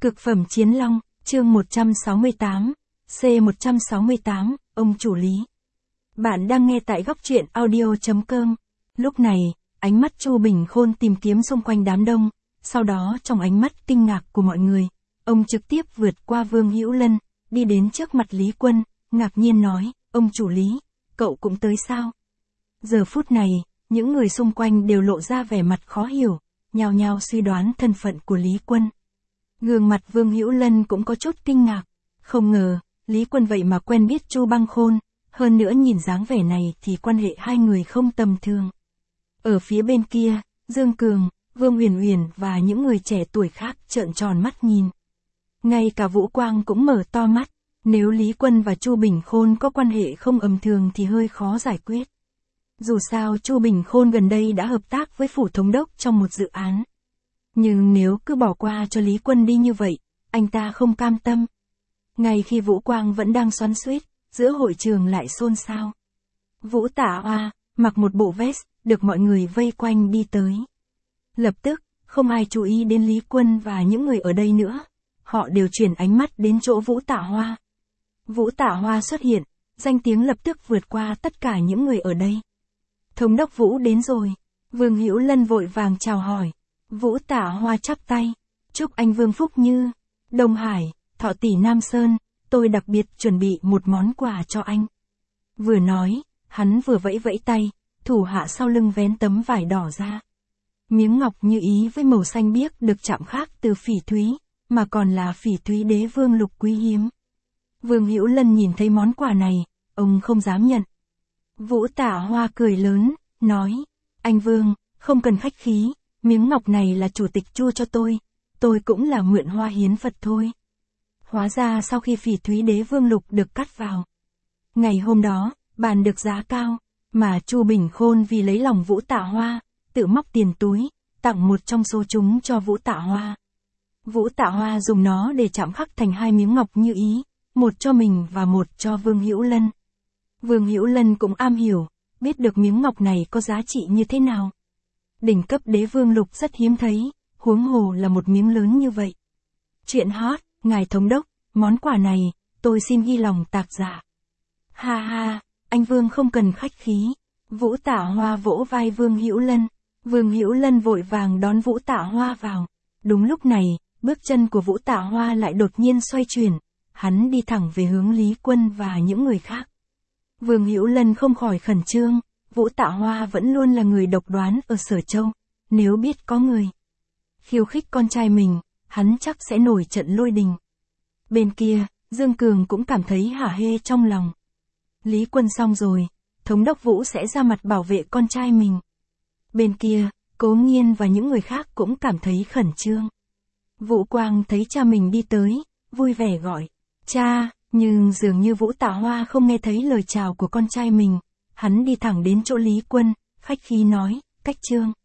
Cực phẩm chiến long, chương 168, C168, ông chủ Lý. Bạn đang nghe tại góc truyện audio.com. Lúc này, ánh mắt Chu Bình Khôn tìm kiếm xung quanh đám đông, sau đó trong ánh mắt kinh ngạc của mọi người, ông trực tiếp vượt qua Vương Hữu Lân, đi đến trước mặt Lý Quân, ngạc nhiên nói, ông chủ Lý, cậu cũng tới sao? Giờ phút này, những người xung quanh đều lộ ra vẻ mặt khó hiểu, nhao nhao suy đoán thân phận của Lý Quân. Gương mặt Vương Hữu Lân cũng có chút kinh ngạc, không ngờ, Lý Quân vậy mà quen biết Chu Băng Khôn, hơn nữa nhìn dáng vẻ này thì quan hệ hai người không tầm thường. Ở phía bên kia, Dương Cường, Vương Huyền Huyền và những người trẻ tuổi khác trợn tròn mắt nhìn. Ngay cả Vũ Quang cũng mở to mắt, nếu Lý Quân và Chu Bình Khôn có quan hệ không ầm thường thì hơi khó giải quyết. Dù sao Chu Bình Khôn gần đây đã hợp tác với phủ thống đốc trong một dự án. Nhưng nếu cứ bỏ qua cho Lý Quân đi như vậy, anh ta không cam tâm. Ngay khi Vũ Quang vẫn đang xoắn xuýt, giữa hội trường lại xôn xao. Vũ Tả Hoa, mặc một bộ vest, được mọi người vây quanh đi tới. Lập tức, không ai chú ý đến Lý Quân và những người ở đây nữa. Họ đều chuyển ánh mắt đến chỗ Vũ Tả Hoa. Vũ Tả Hoa xuất hiện, danh tiếng lập tức vượt qua tất cả những người ở đây. Thống đốc Vũ đến rồi. Vương Hữu Lân vội vàng chào hỏi. Vũ Tả Hoa chắp tay. Chúc anh Vương Phúc Như, Đông Hải, Thọ Tỷ Nam Sơn, tôi đặc biệt chuẩn bị một món quà cho anh. Vừa nói, hắn vừa vẫy vẫy tay, thủ hạ sau lưng vén tấm vải đỏ ra. Miếng ngọc như ý với màu xanh biếc được chạm khắc từ phỉ thúy, mà còn là phỉ thúy đế vương lục quý hiếm. Vương Hữu Lân nhìn thấy món quà này, ông không dám nhận. Vũ Tả Hoa cười lớn, nói, anh Vương, không cần khách khí, miếng ngọc này là chủ tịch Chu cho tôi cũng là mượn hoa hiến Phật thôi. Hóa ra sau khi phỉ thúy đế vương lục được cắt vào, ngày hôm đó, bàn được giá cao, mà Chu Bình Khôn vì lấy lòng Vũ Tả Hoa, tự móc tiền túi, tặng một trong số chúng cho Vũ Tả Hoa. Vũ Tả Hoa dùng nó để chạm khắc thành hai miếng ngọc như ý, một cho mình và một cho Vương Hữu Lân. Vương Hữu Lân cũng am hiểu, biết được miếng ngọc này có giá trị như thế nào. Đỉnh cấp đế vương lục rất hiếm thấy, huống hồ là một miếng lớn như vậy. Chuyện hot, ngài thống đốc, món quà này, tôi xin ghi lòng tạc dạ. Ha ha, anh Vương không cần khách khí. Vũ Tả Hoa vỗ vai Vương Hữu Lân. Vương Hữu Lân vội vàng đón Vũ Tả Hoa vào. Đúng lúc này, bước chân của Vũ Tả Hoa lại đột nhiên xoay chuyển. Hắn đi thẳng về hướng Lý Quân và những người khác. Vương Hữu Lân không khỏi khẩn trương. Vũ Tả Hoa vẫn luôn là người độc đoán ở Sở Châu. Nếu biết có người khiêu khích con trai mình, hắn chắc sẽ nổi trận lôi đình. Bên kia, Dương Cường cũng cảm thấy hả hê trong lòng. Lý Quân xong rồi, thống đốc Vũ sẽ ra mặt bảo vệ con trai mình. Bên kia, Cố Nghiên và những người khác cũng cảm thấy khẩn trương. Vũ Quang thấy cha mình đi tới, vui vẻ gọi, cha, nhưng dường như Vũ Tả Hoa không nghe thấy lời chào của con trai mình. Hắn đi thẳng đến chỗ Lý Quân, khách khí nói, Cách Trương.